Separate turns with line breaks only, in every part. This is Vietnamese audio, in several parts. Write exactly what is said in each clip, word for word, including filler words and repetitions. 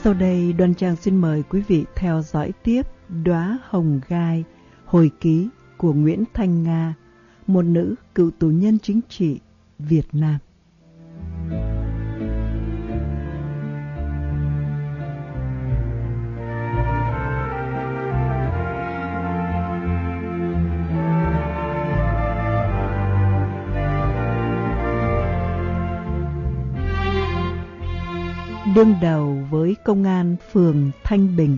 Sau đây, Đoan Trang xin mời quý vị theo dõi tiếp Đóa Hồng Gai, hồi ký của Nguyễn Thanh Nga, một nữ cựu tù nhân chính trị Việt Nam. Đương đầu với công an phường Thanh Bình.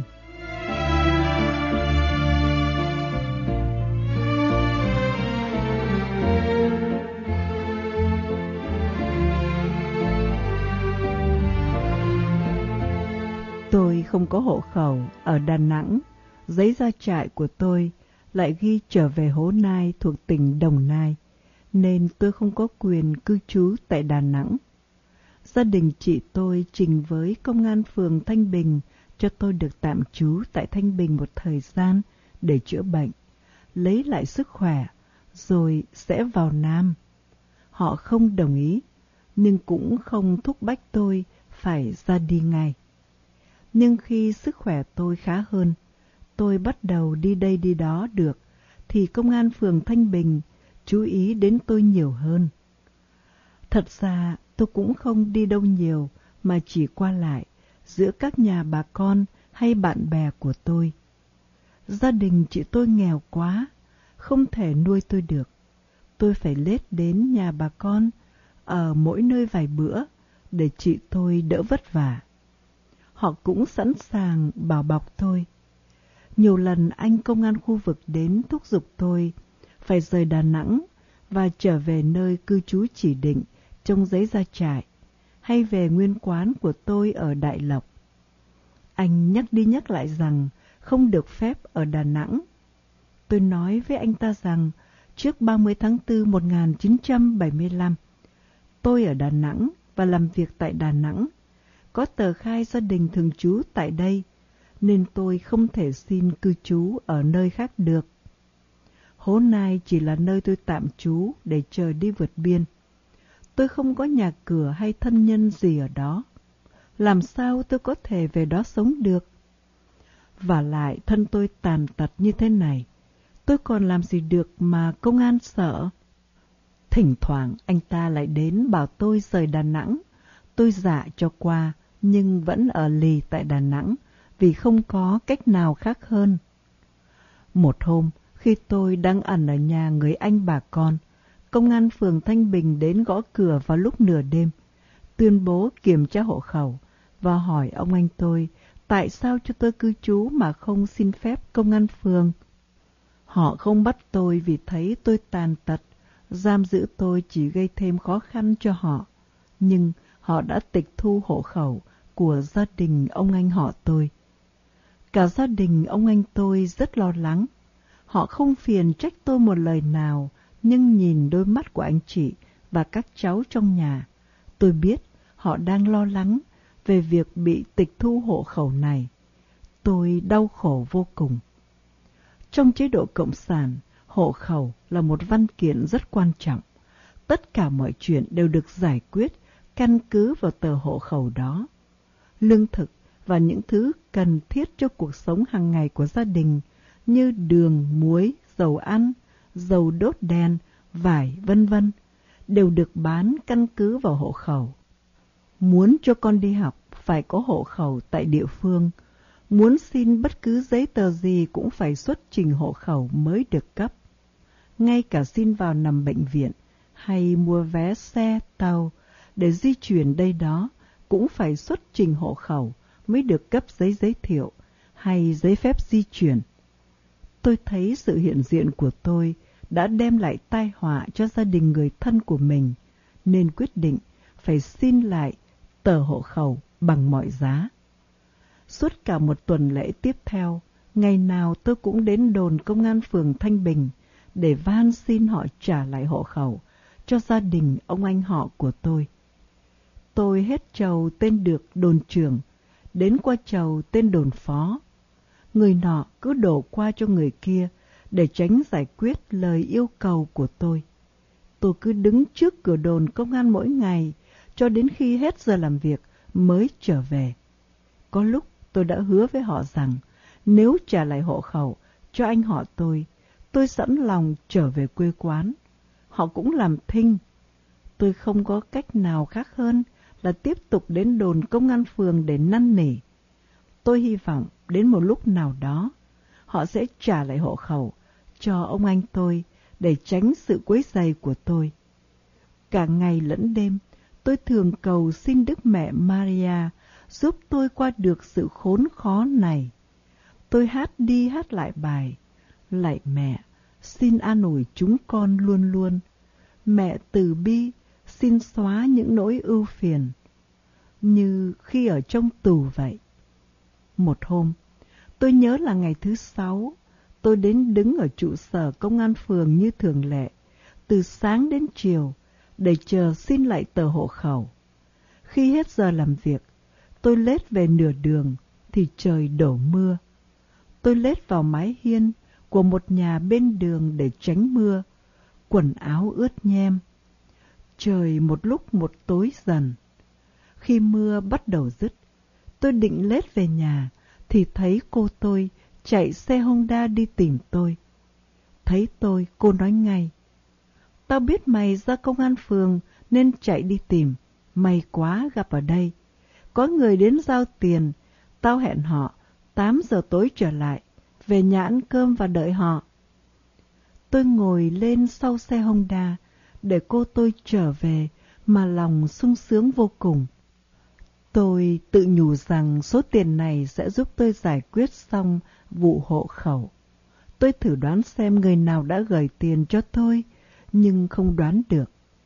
Tôi không có hộ khẩu ở Đà Nẵng, giấy ra trại của tôi lại ghi trở về Hố Nai thuộc tỉnh Đồng Nai, nên tôi không có quyền cư trú tại Đà Nẵng. Gia đình chị tôi trình với công an phường Thanh Bình cho tôi được tạm trú tại Thanh Bình một thời gian để chữa bệnh, lấy lại sức khỏe, rồi sẽ vào Nam. Họ không đồng ý, nhưng cũng không thúc bách tôi phải ra đi ngay. Nhưng khi sức khỏe tôi khá hơn, tôi bắt đầu đi đây đi đó được, thì công an phường Thanh Bình chú ý đến tôi nhiều hơn. Thật ra tôi cũng không đi đâu nhiều, mà chỉ qua lại giữa các nhà bà con hay bạn bè của tôi. Gia đình chị tôi nghèo quá, không thể nuôi tôi được. Tôi phải lết đến nhà bà con, ở mỗi nơi vài bữa, để chị tôi đỡ vất vả. Họ cũng sẵn sàng bảo bọc tôi. Nhiều lần anh công an khu vực đến thúc giục tôi phải rời Đà Nẵng và trở về nơi cư trú chỉ định trong giấy ra trại, hay về nguyên quán của tôi ở Đại Lộc. Anh nhắc đi nhắc lại rằng không được phép ở Đà Nẵng. Tôi nói với anh ta rằng trước ba mươi tháng tư một nghìn chín trăm bảy mươi lăm, tôi ở Đà Nẵng và làm việc tại Đà Nẵng, có tờ khai gia đình thường trú tại đây, nên tôi không thể xin cư trú ở nơi khác được. Hố Nai chỉ là nơi tôi tạm trú để chờ đi vượt biên. Tôi không có nhà cửa hay thân nhân gì ở đó. Làm sao tôi có thể về đó sống được? Vả lại thân tôi tàn tật như thế này, tôi còn làm gì được mà công an sợ? Thỉnh thoảng anh ta lại đến bảo tôi rời Đà Nẵng. Tôi dạ cho qua, nhưng vẫn ở lì tại Đà Nẵng vì không có cách nào khác hơn. Một hôm, khi tôi đang ẩn ở nhà người anh bà con, công an phường Thanh Bình đến gõ cửa vào lúc nửa đêm, tuyên bố kiểm tra hộ khẩu và hỏi ông anh tôi tại sao cho tôi cư trú mà không xin phép công an phường. Họ không bắt tôi vì thấy tôi tàn tật, giam giữ tôi chỉ gây thêm khó khăn cho họ, nhưng họ đã tịch thu hộ khẩu của gia đình ông anh họ tôi. Cả gia đình ông anh tôi rất lo lắng. Họ không phiền trách tôi một lời nào, nhưng nhìn đôi mắt của anh chị và các cháu trong nhà, tôi biết họ đang lo lắng về việc bị tịch thu hộ khẩu này. Tôi đau khổ vô cùng. Trong chế độ Cộng sản, hộ khẩu là một văn kiện rất quan trọng. Tất cả mọi chuyện đều được giải quyết căn cứ vào tờ hộ khẩu đó. Lương thực và những thứ cần thiết cho cuộc sống hàng ngày của gia đình như đường, muối, dầu ăn, dầu đốt đèn, vải, vân vân đều được bán căn cứ vào hộ khẩu. Muốn cho con đi học phải có hộ khẩu tại địa phương. Muốn xin bất cứ giấy tờ gì cũng phải xuất trình hộ khẩu mới được cấp. Ngay cả xin vào nằm bệnh viện hay mua vé xe, tàu để di chuyển đây đó cũng phải xuất trình hộ khẩu mới được cấp giấy giới thiệu hay giấy phép di chuyển. Tôi thấy sự hiện diện của tôi đã đem lại tai họa cho gia đình người thân của mình, nên quyết định phải xin lại tờ hộ khẩu bằng mọi giá. Suốt cả một tuần lễ tiếp theo, ngày nào tôi cũng đến đồn công an phường Thanh Bình để van xin họ trả lại hộ khẩu cho gia đình ông anh họ của tôi. Tôi hết trầu tên được đồn trưởng, đến qua trầu tên đồn phó. Người nọ cứ đổ qua cho người kia để tránh giải quyết lời yêu cầu của tôi. Tôi cứ đứng trước cửa đồn công an mỗi ngày cho đến khi hết giờ làm việc mới trở về. Có lúc tôi đã hứa với họ rằng nếu trả lại hộ khẩu cho anh họ tôi, tôi sẵn lòng trở về quê quán. Họ cũng làm thinh. Tôi không có cách nào khác hơn là tiếp tục đến đồn công an phường để năn nỉ. Tôi hy vọng đến một lúc nào đó, họ sẽ trả lại hộ khẩu cho ông anh tôi để tránh sự quấy rầy của tôi. Cả ngày lẫn đêm, tôi thường cầu xin Đức Mẹ Maria giúp tôi qua được sự khốn khó này. Tôi hát đi hát lại bài: Lạy mẹ, xin an ủi chúng con luôn luôn. Mẹ từ bi, xin xóa những nỗi ưu phiền. Như khi ở trong tù vậy. Một hôm, tôi nhớ là ngày thứ sáu, tôi đến đứng ở trụ sở công an phường như thường lệ, từ sáng đến chiều, để chờ xin lại tờ hộ khẩu. Khi hết giờ làm việc, tôi lết về nửa đường thì trời đổ mưa. Tôi lết vào mái hiên của một nhà bên đường để tránh mưa, quần áo ướt nhem. Trời một lúc một tối dần. Khi mưa bắt đầu dứt, tôi định lết về nhà thì thấy cô tôi chạy xe Honda đi tìm tôi. Thấy tôi, cô nói ngay: Tao biết mày ra công an phường nên chạy đi tìm. May quá gặp ở đây. Có người đến giao tiền. Tao hẹn họ tám giờ tối trở lại, về nhà ăn cơm và đợi họ. Tôi ngồi lên sau xe Honda để cô tôi trở về mà lòng sung sướng vô cùng. Tôi tự nhủ rằng số tiền này sẽ giúp tôi giải quyết xong vụ hộ khẩu. Tôi thử đoán xem người nào đã gửi tiền cho tôi, nhưng không đoán được.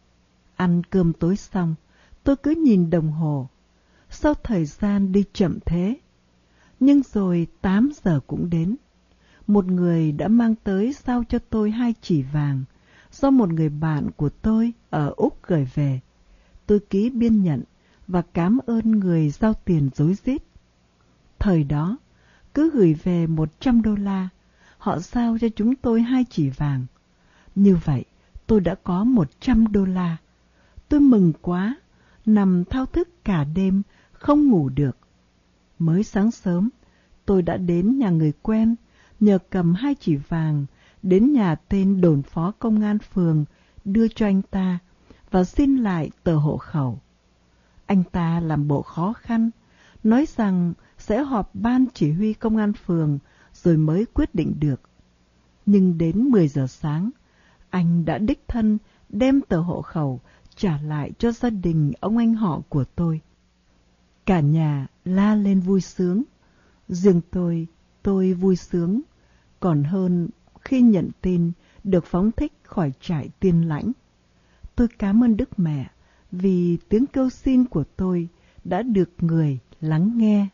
Ăn cơm tối xong, tôi cứ nhìn đồng hồ. Sao thời gian đi chậm thế? Nhưng rồi tám giờ cũng đến. Một người đã mang tới giao cho tôi hai chỉ vàng do một người bạn của tôi ở Úc gửi về. Tôi ký biên nhận và cảm ơn người giao tiền rối rít. Thời đó, cứ gửi về một trăm đô la, họ giao cho chúng tôi hai chỉ vàng. Như vậy, tôi đã có một trăm đô la. Tôi mừng quá, nằm thao thức cả đêm, không ngủ được. Mới sáng sớm, tôi đã đến nhà người quen, nhờ cầm hai chỉ vàng, đến nhà tên đồn phó công an phường, đưa cho anh ta, và xin lại tờ hộ khẩu. Anh ta làm bộ khó khăn, nói rằng sẽ họp ban chỉ huy công an phường rồi mới quyết định được. Nhưng đến mười giờ sáng, anh đã đích thân đem tờ hộ khẩu trả lại cho gia đình ông anh họ của tôi. Cả nhà la lên vui sướng. Riêng tôi, tôi vui sướng còn hơn khi nhận tin được phóng thích khỏi trại Tiên Lãnh. Tôi cảm ơn Đức Mẹ vì tiếng kêu xin của tôi đã được người lắng nghe.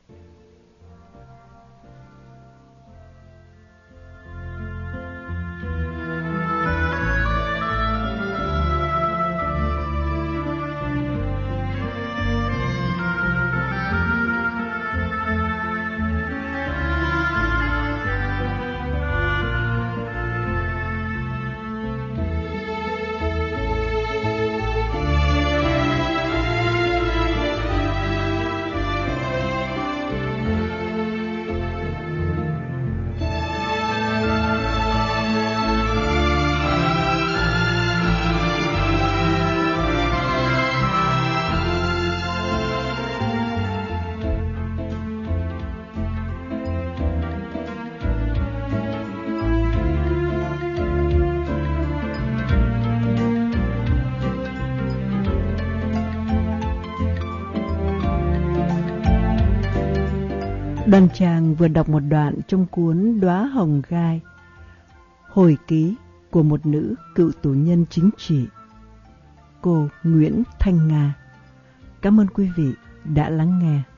Đoàn Tràng vừa đọc một đoạn trong cuốn Đóa Hồng Gai, hồi ký của một nữ cựu tù nhân chính trị, cô Nguyễn Thanh Nga. Cảm ơn quý vị đã lắng nghe.